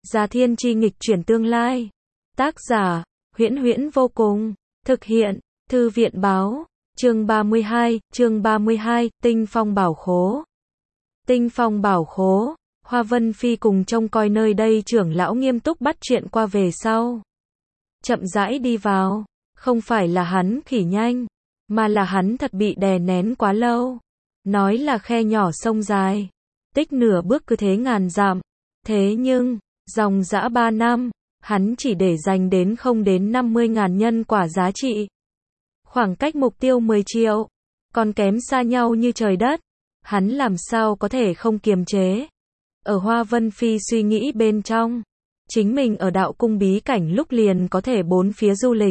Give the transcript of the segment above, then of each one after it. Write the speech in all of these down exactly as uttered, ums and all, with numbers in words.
Già Thiên Chi nghịch chuyển tương lai. Tác giả, Huyễn Huyễn vô cùng. Thực hiện, Thư viện báo. Chương ba mươi hai, chương ba mươi hai, Tinh Phong Bảo Khố. Tinh Phong Bảo Khố, Hoa Vân Phi cùng trông coi nơi đây trưởng lão nghiêm túc bắt chuyện qua về sau. Chậm rãi đi vào, không phải là hắn khỉ nhanh, mà là hắn thật bị đè nén quá lâu. Nói là khe nhỏ sông dài, tích nửa bước cứ thế ngàn dặm. Thế nhưng, dòng dã ba năm, hắn chỉ để dành đến không đến năm mươi ngàn nhân quả giá trị. Khoảng cách mục tiêu mười triệu, còn kém xa nhau như trời đất. Hắn làm sao có thể không kiềm chế. Ở Hoa Vân Phi suy nghĩ bên trong, chính mình ở đạo cung bí cảnh lúc liền có thể bốn phía du lịch.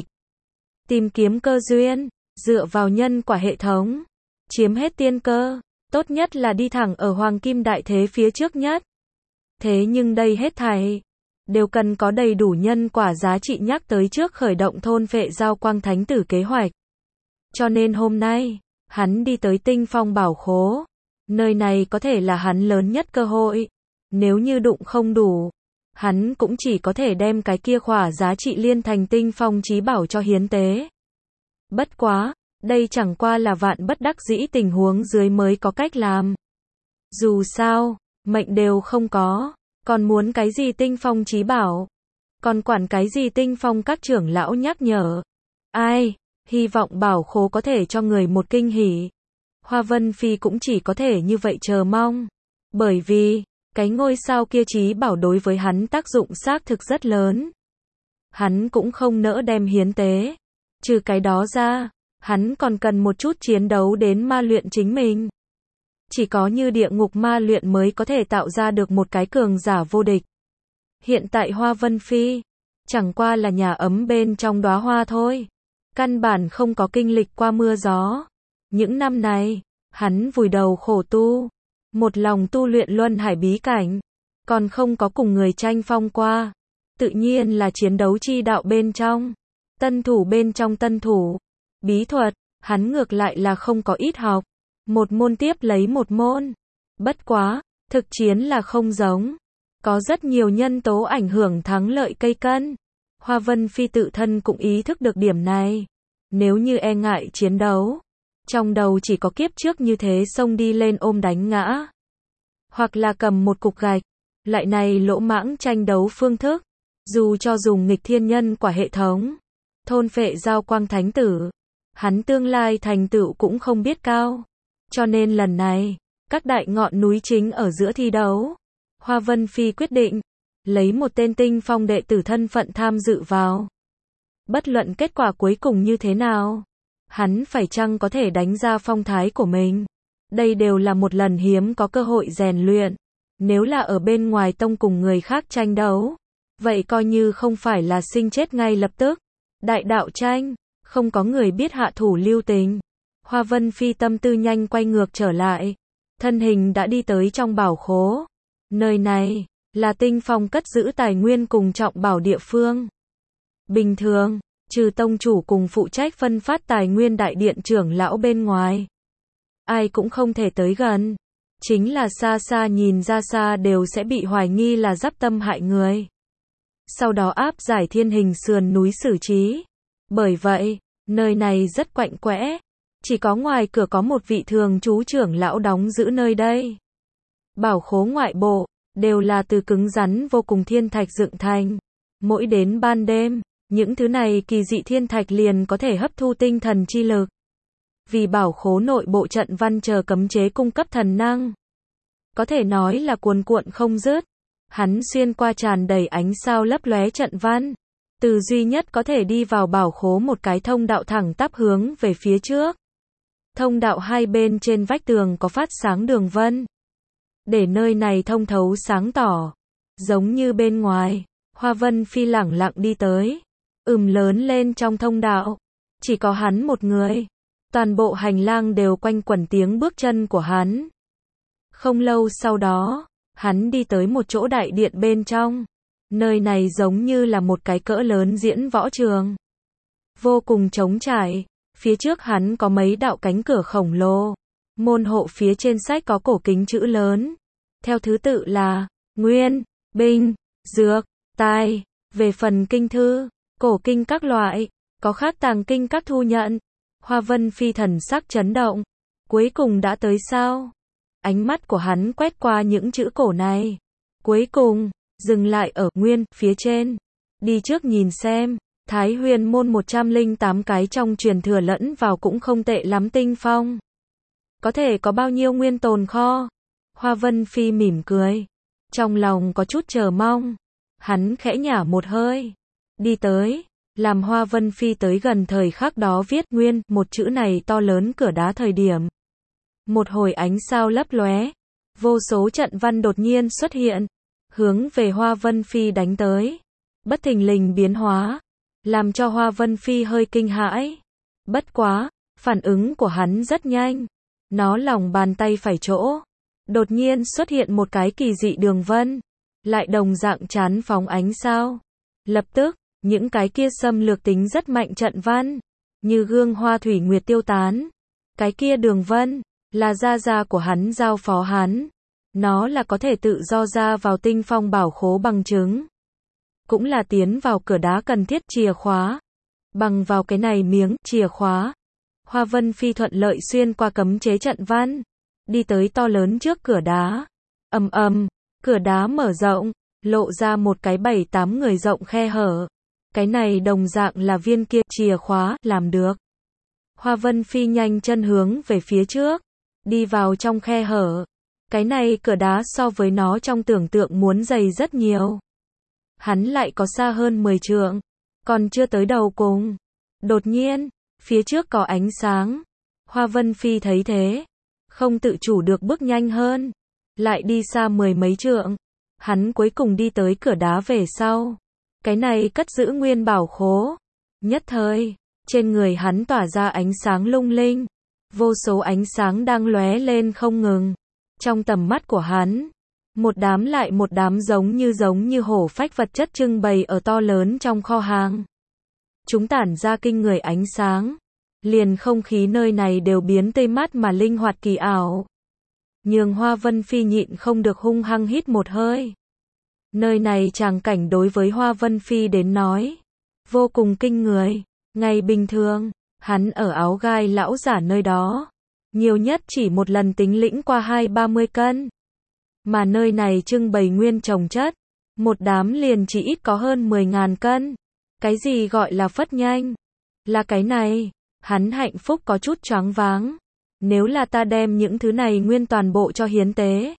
Tìm kiếm cơ duyên, dựa vào nhân quả hệ thống, chiếm hết tiên cơ, tốt nhất là đi thẳng ở Hoàng Kim Đại Thế phía trước nhất. Thế nhưng đây hết thảy đều cần có đầy đủ nhân quả giá trị nhắc tới trước khởi động thôn phệ giao quang thánh tử kế hoạch. Cho nên hôm nay, hắn đi tới Tinh Phong Bảo Khố. Nơi này có thể là hắn lớn nhất cơ hội. Nếu như đụng không đủ, hắn cũng chỉ có thể đem cái kia khỏa giá trị liên thành tinh phong chí bảo cho hiến tế. Bất quá, đây chẳng qua là vạn bất đắc dĩ tình huống dưới mới có cách làm. Dù sao, mệnh đều không có, còn muốn cái gì tinh phong chí bảo? Còn quản cái gì tinh phong? Các trưởng lão nhắc nhở. Ai, hy vọng bảo khố có thể cho người một kinh hỉ. Hoa Vân Phi cũng chỉ có thể như vậy chờ mong. Bởi vì, cái ngôi sao kia chí bảo đối với hắn tác dụng xác thực rất lớn. Hắn cũng không nỡ đem hiến tế. Trừ cái đó ra, hắn còn cần một chút chiến đấu đến ma luyện chính mình. Chỉ có như địa ngục ma luyện mới có thể tạo ra được một cái cường giả vô địch. Hiện tại Hoa Vân Phi, chẳng qua là nhà ấm bên trong đóa hoa thôi. Căn bản không có kinh lịch qua mưa gió. Những năm này, hắn vùi đầu khổ tu, một lòng tu luyện luân hải bí cảnh, còn không có cùng người tranh phong qua. Tự nhiên là chiến đấu chi đạo bên trong, tân thủ bên trong tân thủ. Bí thuật, hắn ngược lại là không có ít học, một môn tiếp lấy một môn. Bất quá, thực chiến là không giống, có rất nhiều nhân tố ảnh hưởng thắng lợi cây cân. Hoa Vân Phi tự thân cũng ý thức được điểm này. Nếu như e ngại chiến đấu, trong đầu chỉ có kiếp trước như thế xông đi lên ôm đánh ngã. Hoặc là cầm một cục gạch, lại này lỗ mãng tranh đấu phương thức. Dù cho dùng nghịch thiên nhân quả hệ thống, thôn phệ giao quang thánh tử, hắn tương lai thành tựu cũng không biết cao. Cho nên lần này, các đại ngọn núi chính ở giữa thi đấu. Hoa Vân Phi quyết định, lấy một tên tinh phong đệ tử thân phận tham dự vào. Bất luận kết quả cuối cùng như thế nào, hắn phải chăng có thể đánh ra phong thái của mình. Đây đều là một lần hiếm có cơ hội rèn luyện. Nếu là ở bên ngoài tông cùng người khác tranh đấu, vậy coi như không phải là sinh chết ngay lập tức. Đại đạo tranh, không có người biết hạ thủ lưu tình. Hoa Vân Phi tâm tư nhanh quay ngược trở lại. Thân hình đã đi tới trong bảo khố. Nơi này, là tinh phong cất giữ tài nguyên cùng trọng bảo địa phương. Bình thường, trừ tông chủ cùng phụ trách phân phát tài nguyên đại điện trưởng lão bên ngoài, ai cũng không thể tới gần. Chính là xa xa nhìn ra xa đều sẽ bị hoài nghi là giáp tâm hại người. Sau đó áp giải thiên hình sườn núi xử trí. Bởi vậy, nơi này rất quạnh quẽ. Chỉ có ngoài cửa có một vị thường trú trưởng lão đóng giữ nơi đây. Bảo khố ngoại bộ, đều là từ cứng rắn vô cùng thiên thạch dựng thành. Mỗi đến ban đêm, những thứ này kỳ dị thiên thạch liền có thể hấp thu tinh thần chi lực. Vì bảo khố nội bộ trận văn chờ cấm chế cung cấp thần năng, có thể nói là cuồn cuộn không dứt. Hắn xuyên qua tràn đầy ánh sao lấp lóe trận văn, từ duy nhất có thể đi vào bảo khố một cái thông đạo thẳng tắp hướng về phía trước. Thông đạo hai bên trên vách tường có phát sáng đường vân, để nơi này thông thấu sáng tỏ, giống như bên ngoài. Hoa Vân Phi lẳng lặng đi tới, ừm lớn lên trong thông đạo, chỉ có hắn một người. Toàn bộ hành lang đều quanh quẩn tiếng bước chân của hắn. Không lâu sau đó, hắn đi tới một chỗ đại điện bên trong. Nơi này giống như là một cái cỡ lớn diễn võ trường. Vô cùng trống trải, phía trước hắn có mấy đạo cánh cửa khổng lồ. Môn hộ phía trên sách có cổ kính chữ lớn. Theo thứ tự là Nguyên, Binh, dược, tài. Về phần kinh thư, cổ kinh các loại, có khác tàng kinh các thu nhận. Hoa Vân Phi thần sắc chấn động. Cuối cùng đã tới sao? Ánh mắt của hắn quét qua những chữ cổ này. Cuối cùng, dừng lại ở nguyên, phía trên. Đi trước nhìn xem, Thái Huyền môn một trăm lẻ tám cái trong truyền thừa lẫn vào cũng không tệ lắm tinh phong. Có thể có bao nhiêu nguyên tồn kho? Hoa Vân Phi mỉm cười. Trong lòng có chút chờ mong. Hắn khẽ nhả một hơi. Đi tới. Làm Hoa Vân Phi tới gần thời khắc đó viết nguyên, một chữ này to lớn cửa đá thời điểm. Một hồi ánh sao lấp lóe. Vô số trận văn đột nhiên xuất hiện. Hướng về Hoa Vân Phi đánh tới. Bất thình lình biến hóa. Làm cho Hoa Vân Phi hơi kinh hãi. Bất quá, phản ứng của hắn rất nhanh. Nó lòng bàn tay phải chỗ. Đột nhiên xuất hiện một cái kỳ dị đường vân. Lại đồng dạng chán phóng ánh sao. Lập tức, những cái kia xâm lược tính rất mạnh trận văn. Như gương hoa thủy nguyệt tiêu tán. Cái kia đường vân, là gia gia của hắn giao phó hắn. Nó là có thể tự do ra vào tinh phong bảo khố bằng chứng. Cũng là tiến vào cửa đá cần thiết chìa khóa. Bằng vào cái này miếng chìa khóa. Hoa Vân Phi thuận lợi xuyên qua cấm chế trận văn. Đi tới to lớn trước cửa đá. Ầm ầm, cửa đá mở rộng. Lộ ra một cái bảy tám người rộng khe hở. Cái này đồng dạng là viên kia chìa khóa làm được. Hoa Vân Phi nhanh chân hướng về phía trước. Đi vào trong khe hở. Cái này cửa đá so với nó trong tưởng tượng muốn dày rất nhiều. Hắn lại có xa hơn mười trượng. Còn chưa tới đầu cùng. Đột nhiên, phía trước có ánh sáng. Hoa Vân Phi thấy thế. Không tự chủ được bước nhanh hơn. Lại đi xa mười mấy trượng. Hắn cuối cùng đi tới cửa đá về sau. Cái này cất giữ nguyên bảo khố. Nhất thời, trên người hắn tỏa ra ánh sáng lung linh. Vô số ánh sáng đang lóe lên không ngừng. Trong tầm mắt của hắn, một đám lại một đám giống như giống như hổ phách vật chất trưng bày ở to lớn trong kho hàng. Chúng tản ra kinh người ánh sáng. Liền không khí nơi này đều biến tê mát mà linh hoạt kỳ ảo. Nhường Hoa Vân Phi nhịn không được hung hăng hít một hơi. Nơi này tràng cảnh đối với Hoa Vân Phi đến nói. Vô cùng kinh người. Ngày bình thường, hắn ở áo gai lão giả nơi đó. Nhiều nhất chỉ một lần tính lĩnh qua hai ba mươi cân. Mà nơi này trưng bày nguyên trồng chất. Một đám liền chỉ ít có hơn mười ngàn cân. Cái gì gọi là phất nhanh? Là cái này. Hắn hạnh phúc có chút choáng váng. Nếu là ta đem những thứ này nguyên toàn bộ cho hiến tế.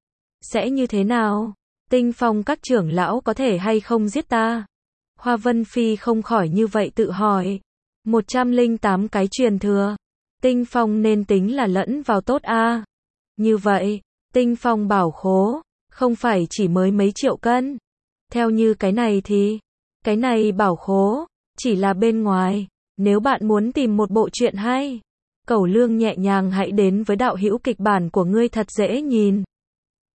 Sẽ như thế nào? Tinh phong các trưởng lão có thể hay không giết ta? Hoa Vân Phi không khỏi như vậy tự hỏi. một trăm lẻ tám cái truyền thừa. Tinh phong nên tính là lẫn vào tốt a. Như vậy, tinh phong bảo khố, không phải chỉ mới mấy triệu cân. Theo như cái này thì, cái này bảo khố, chỉ là bên ngoài. Nếu bạn muốn tìm một bộ truyện hay, Cẩu Lương nhẹ nhàng hãy đến với đạo hữu kịch bản của ngươi thật dễ nhìn.